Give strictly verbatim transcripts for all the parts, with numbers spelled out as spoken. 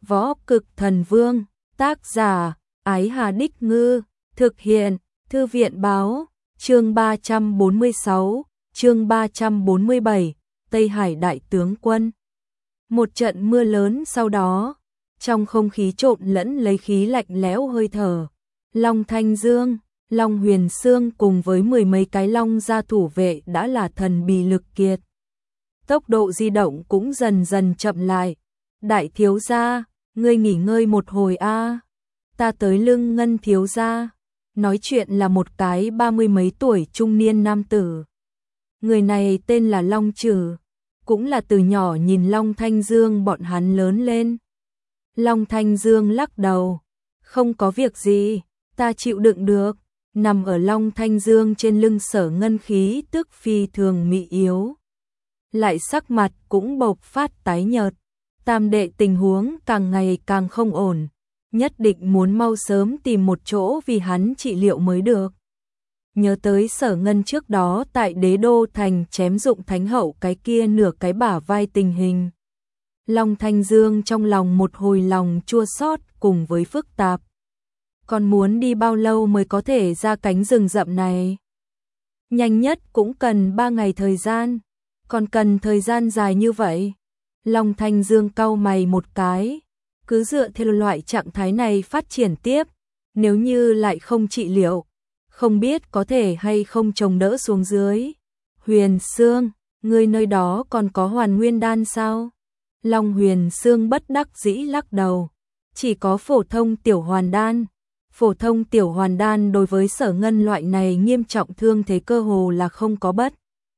Võ Cực Thần Vương, tác giả, Ái Hà Đích Ngư, thực hiện, Thư viện Báo, chương ba trăm bốn mươi sáu, chương ba trăm bốn mươi bảy, Tây Hải Đại Tướng Quân. Một trận mưa lớn sau đó, trong không khí trộn lẫn lấy khí lạnh lẽo hơi thở. Long Thanh Dương, Long Huyền Sương cùng với mười mấy cái long gia thủ vệ đã là thần bì lực kiệt. Tốc độ di động cũng dần dần chậm lại. Đại thiếu gia, ngươi nghỉ ngơi một hồi a. Ta tới lưng Ngân thiếu gia. Nói chuyện là một cái ba mươi mấy tuổi trung niên nam tử. Người này tên là Long Trừ, cũng là từ nhỏ nhìn Long Thanh Dương bọn hắn lớn lên. Long Thanh Dương lắc đầu, không có việc gì, ta chịu đựng được. Nằm ở Long Thanh Dương trên lưng Sở Ngân khí tức phi thường mị yếu. Lại sắc mặt cũng bộc phát tái nhợt. Tam đệ tình huống càng ngày càng không ổn, nhất định muốn mau sớm tìm một chỗ vì hắn trị liệu mới được. Nhớ tới Sở Ngân trước đó tại Đế Đô Thành chém dụng Thánh Hậu cái kia nửa cái bả vai tình hình. Long Thanh Dương trong lòng một hồi lòng chua xót cùng với phức tạp. Còn muốn đi bao lâu mới có thể ra cánh rừng rậm này? Nhanh nhất cũng cần ba ngày thời gian, còn cần thời gian dài như vậy. Long Thanh Dương cau mày một cái, cứ dựa theo loại trạng thái này phát triển tiếp, nếu như lại không trị liệu, không biết có thể hay không chống đỡ xuống dưới. Huyền Sương, ngươi nơi đó còn có Hoàn Nguyên đan sao? Long Huyền Sương bất đắc dĩ lắc đầu, chỉ có phổ thông tiểu hoàn đan. Phổ thông tiểu hoàn đan đối với Sở Ngân loại này nghiêm trọng thương thế cơ hồ là không có bất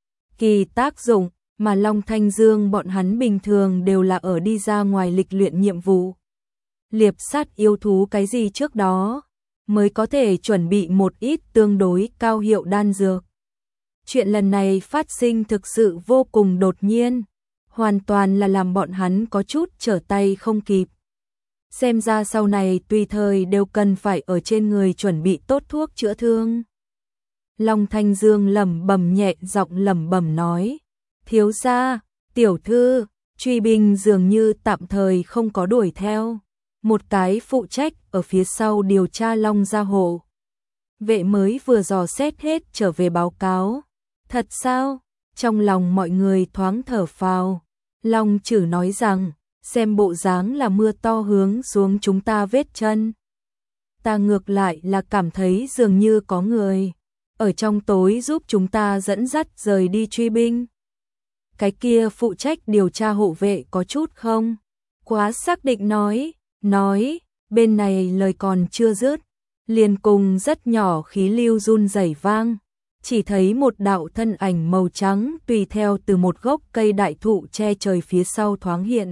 kỳ tác dụng, mà Long Thanh Dương bọn hắn bình thường đều là ở đi ra ngoài lịch luyện nhiệm vụ. Liệp sát yêu thú cái gì trước đó, mới có thể chuẩn bị một ít tương đối cao hiệu đan dược. Chuyện lần này phát sinh thực sự vô cùng đột nhiên, hoàn toàn là làm bọn hắn có chút trở tay không kịp. Xem ra sau này tùy thời đều cần phải ở trên người chuẩn bị tốt thuốc chữa thương. Long Thanh Dương lẩm bẩm nhẹ giọng lẩm bẩm nói, thiếu gia, tiểu thư, truy binh dường như tạm thời không có đuổi theo. Một cái phụ trách ở phía sau điều tra Long gia hộ vệ mới vừa dò xét hết trở về báo cáo. Thật sao? Trong lòng mọi người thoáng thở phào. Long Trừ nói rằng, xem bộ dáng là mưa to hướng xuống chúng ta vết chân. Ta ngược lại là cảm thấy dường như có người ở trong tối giúp chúng ta dẫn dắt rời đi truy binh. Cái kia phụ trách điều tra hộ vệ có chút không quá xác định nói, nói, bên này lời còn chưa dứt, liền cùng rất nhỏ khí lưu run rẩy vang, chỉ thấy một đạo thân ảnh màu trắng tùy theo từ một gốc cây đại thụ che trời phía sau thoáng hiện.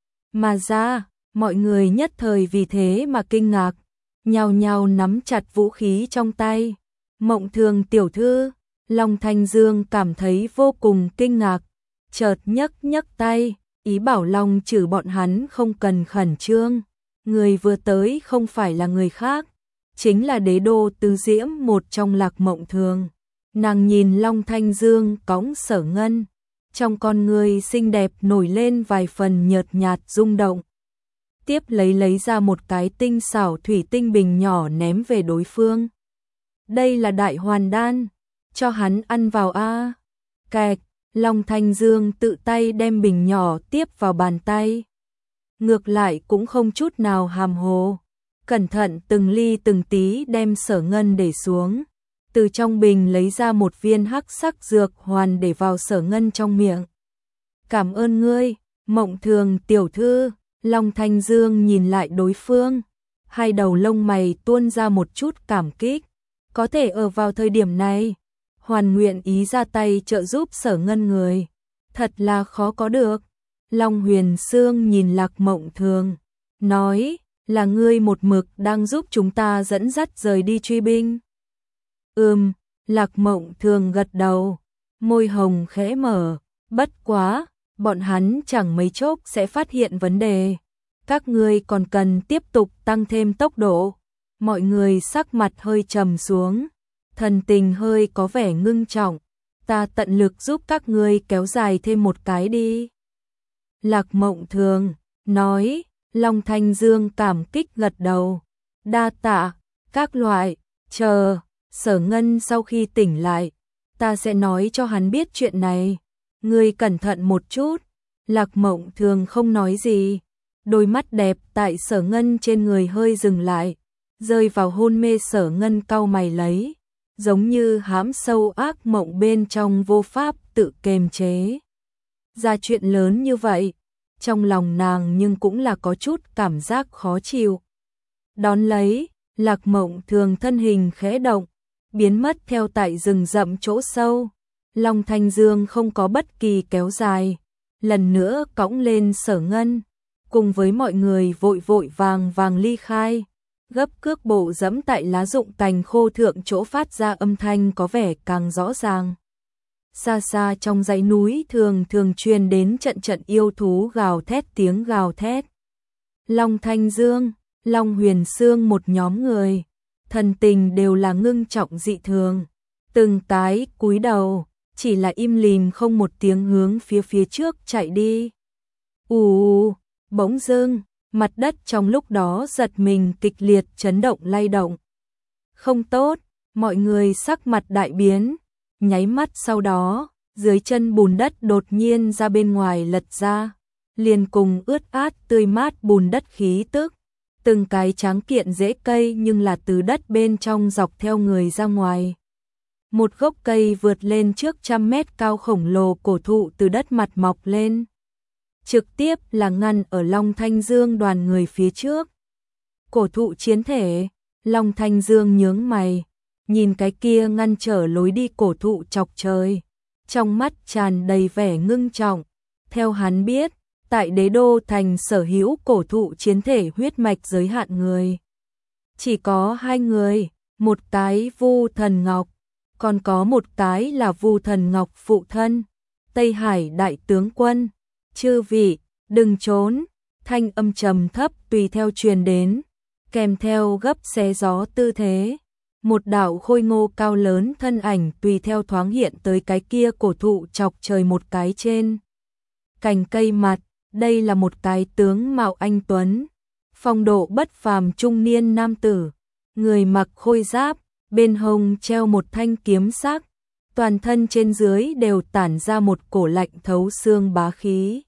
Mà ra, mọi người nhất thời vì thế mà kinh ngạc, nhao nhao nắm chặt vũ khí trong tay. Mộng Thường tiểu thư, Long Thanh Dương cảm thấy vô cùng kinh ngạc, chợt nhấc nhấc tay, ý bảo Long Trừ bọn hắn không cần khẩn trương. Người vừa tới không phải là người khác, chính là Đế Đô Tứ Diễm một trong Lạc Mộng Thường. Nàng nhìn Long Thanh Dương cõng Sở Ngân, trong con người xinh đẹp nổi lên vài phần nhợt nhạt rung động. Tiếp lấy lấy ra một cái tinh xảo thủy tinh bình nhỏ ném về đối phương. Đây là đại hoàn đan, cho hắn ăn vào a. Kẹt, Long Thanh Dương tự tay đem bình nhỏ tiếp vào bàn tay. Ngược lại cũng không chút nào hàm hồ, cẩn thận từng ly từng tí đem Sở Ngân để xuống. Từ trong bình lấy ra một viên hắc sắc dược hoàn để vào Sở Ngân trong miệng. Cảm ơn ngươi, Mộng Thường tiểu thư. Long Thanh Dương nhìn lại đối phương, hai đầu lông mày tuôn ra một chút cảm kích. Có thể ở vào thời điểm này, hoàn nguyện ý ra tay trợ giúp Sở Ngân người, thật là khó có được. Long Huyền Sương nhìn Lạc Mộng Thường, nói, là ngươi một mực đang giúp chúng ta dẫn dắt rời đi truy binh. Ừm, Lạc Mộng Thường gật đầu, môi hồng khẽ mở, bất quá, bọn hắn chẳng mấy chốc sẽ phát hiện vấn đề. Các ngươi còn cần tiếp tục tăng thêm tốc độ. Mọi người sắc mặt hơi trầm xuống, thần tình hơi có vẻ ngưng trọng. Ta tận lực giúp các ngươi kéo dài thêm một cái đi. Lạc Mộng Thường nói, Long Thanh Dương cảm kích gật đầu. Đa tạ, các loại, chờ, Sở Ngân sau khi tỉnh lại, ta sẽ nói cho hắn biết chuyện này. Ngươi cẩn thận một chút. Lạc Mộng Thường không nói gì. Đôi mắt đẹp tại Sở Ngân trên người hơi dừng lại, rơi vào hôn mê. Sở Ngân cau mày lấy, giống như hãm sâu ác mộng bên trong vô pháp tự kiềm chế. Ra chuyện lớn như vậy, trong lòng nàng nhưng cũng là có chút cảm giác khó chịu. Đón lấy, Lạc Mộng Thường thân hình khẽ động, biến mất theo tại rừng rậm chỗ sâu. Long Thanh Dương không có bất kỳ kéo dài, lần nữa cõng lên Sở Ngân, cùng với mọi người vội vội vàng vàng ly khai, gấp cước bộ dẫm tại lá rụng cành khô thượng, chỗ phát ra âm thanh có vẻ càng rõ ràng. Xa xa trong dãy núi thường thường truyền đến trận trận yêu thú gào thét, tiếng gào thét. Long Thanh Dương, Long Huyền Sương một nhóm người, thần tình đều là ngưng trọng dị thường, từng cái cúi đầu, chỉ là im lìm không một tiếng hướng phía phía trước chạy đi. Ù, bỗng dưng, mặt đất trong lúc đó giật mình kịch liệt chấn động lay động. Không tốt, mọi người sắc mặt đại biến, nháy mắt sau đó, dưới chân bùn đất đột nhiên ra bên ngoài lật ra, liền cùng ướt át tươi mát bùn đất khí tức. Từng cái tráng kiện rễ cây nhưng là từ đất bên trong dọc theo người ra ngoài. Một gốc cây vượt lên trước trăm mét cao khổng lồ cổ thụ từ đất mặt mọc lên, trực tiếp là ngăn ở Long Thanh Dương đoàn người phía trước. Cổ thụ chiến thể, Long Thanh Dương nhướng mày, nhìn cái kia ngăn trở lối đi cổ thụ chọc trời, trong mắt tràn đầy vẻ ngưng trọng. Theo hắn biết, tại Đế Đô thành sở hữu cổ thụ chiến thể huyết mạch giới hạn người chỉ có hai người, một cái Vu Thần Ngọc, còn có một cái là Vu Thần Ngọc phụ thân, Tây Hải đại tướng quân. Chư vị, đừng trốn, thanh âm trầm thấp tùy theo truyền đến, kèm theo gấp xé gió tư thế. Một đạo khôi ngô cao lớn thân ảnh tùy theo thoáng hiện tới cái kia cổ thụ chọc trời một cái trên cành cây mặt. Đây là một cái tướng mạo anh tuấn, phong độ bất phàm trung niên nam tử, người mặc khôi giáp, bên hông treo một thanh kiếm sắc, toàn thân trên dưới đều tản ra một cổ lạnh thấu xương bá khí.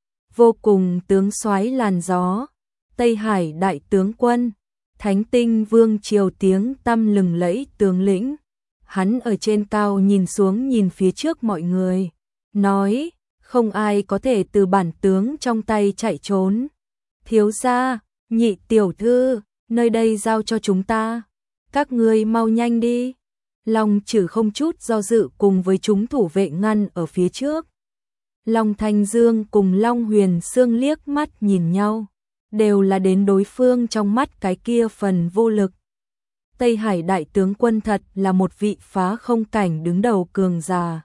Vô cùng tướng soái làn gió, Tây Hải đại tướng quân, Thánh Tinh Vương triều tiếng tăm lừng lẫy tướng lĩnh. Hắn ở trên cao nhìn xuống nhìn phía trước mọi người, nói: không ai có thể từ bản tướng trong tay chạy trốn. Thiếu gia, nhị tiểu thư, nơi đây giao cho chúng ta. Các ngươi mau nhanh đi. Long Trử không chút do dự cùng với chúng thủ vệ ngăn ở phía trước. Long Thanh Dương cùng Long Huyền Sương liếc mắt nhìn nhau, đều là đến đối phương trong mắt cái kia phần vô lực. Tây Hải đại tướng quân thật là một vị phá không cảnh đứng đầu cường giả.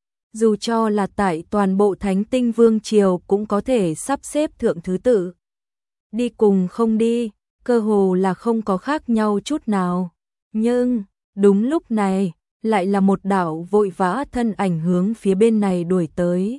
Dù cho là tại toàn bộ Thánh Tinh Vương triều cũng có thể sắp xếp thượng thứ tự. Đi cùng không đi, cơ hồ là không có khác nhau chút nào. Nhưng, đúng lúc này, lại là một đạo vội vã thân ảnh hướng phía bên này đuổi tới.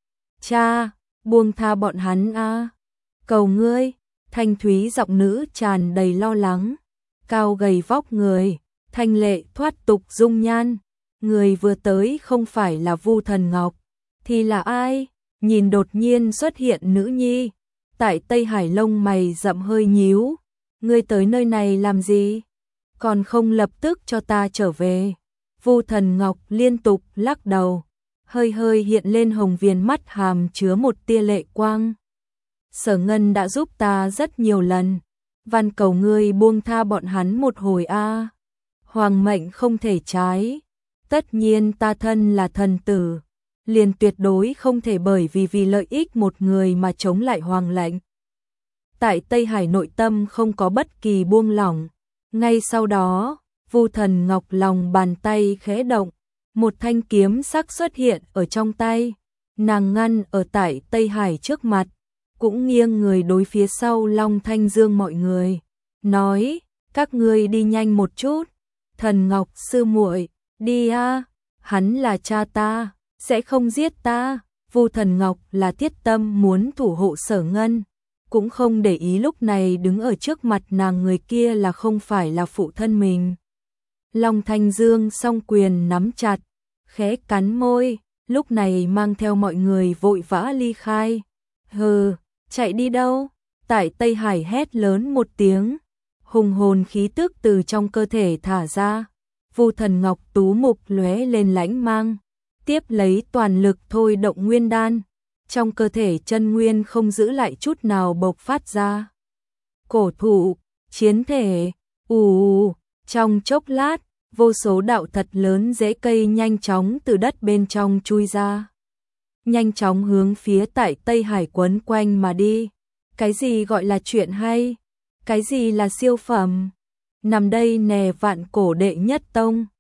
Cha, buông tha bọn hắn a, cầu ngươi. Thanh thúy giọng nữ tràn đầy lo lắng, cao gầy vóc người, thanh lệ thoát tục dung nhan. Người vừa tới không phải là Vu Thần Ngọc, thì là ai? Nhìn đột nhiên xuất hiện nữ nhi, tại Tây Hải lông mày rậm hơi nhíu. Ngươi tới nơi này làm gì? Còn không lập tức cho ta trở về. Vu Thần Ngọc liên tục lắc đầu, hơi hơi hiện lên hồng viền mắt hàm chứa một tia lệ quang. Sở Ngân đã giúp ta rất nhiều lần, van cầu ngươi buông tha bọn hắn một hồi a. Hoàng mệnh không thể trái. Tất nhiên ta thân là thần tử, liền tuyệt đối không thể bởi vì vì lợi ích một người mà chống lại hoàng lệnh. Tại Tây Hải nội tâm không có bất kỳ buông lỏng. Ngay sau đó, Vu Thần Ngọc lòng bàn tay khẽ động, một thanh kiếm sắc xuất hiện ở trong tay. Nàng ngăn ở tại Tây Hải trước mặt, cũng nghiêng người đối phía sau Long Thanh Dương mọi người, nói: các ngươi đi nhanh một chút. Thần Ngọc sư muội, đi a, hắn là cha ta, sẽ không giết ta. Vu Thần Ngọc là thiết tâm muốn thủ hộ Sở Ngân, cũng không để ý lúc này đứng ở trước mặt nàng người kia là không phải là phụ thân mình. Long Thanh Dương song quyền nắm chặt, khẽ cắn môi, lúc này mang theo mọi người vội vã ly khai. Hừ, chạy đi đâu? Tại Tây Hải hét lớn một tiếng, hùng hồn khí tức từ trong cơ thể thả ra. Vu Thần Ngọc Tú mục lóe lên lãnh mang, tiếp lấy toàn lực thôi động nguyên đan, trong cơ thể chân nguyên không giữ lại chút nào bộc phát ra. Cổ thụ, chiến thể, ù, trong chốc lát, vô số đạo thật lớn rễ cây nhanh chóng từ đất bên trong chui ra. Nhanh chóng hướng phía tại Tây Hải quấn quanh mà đi. Cái gì gọi là chuyện hay? Cái gì là siêu phẩm? Nằm đây nè vạn cổ đệ nhất tông.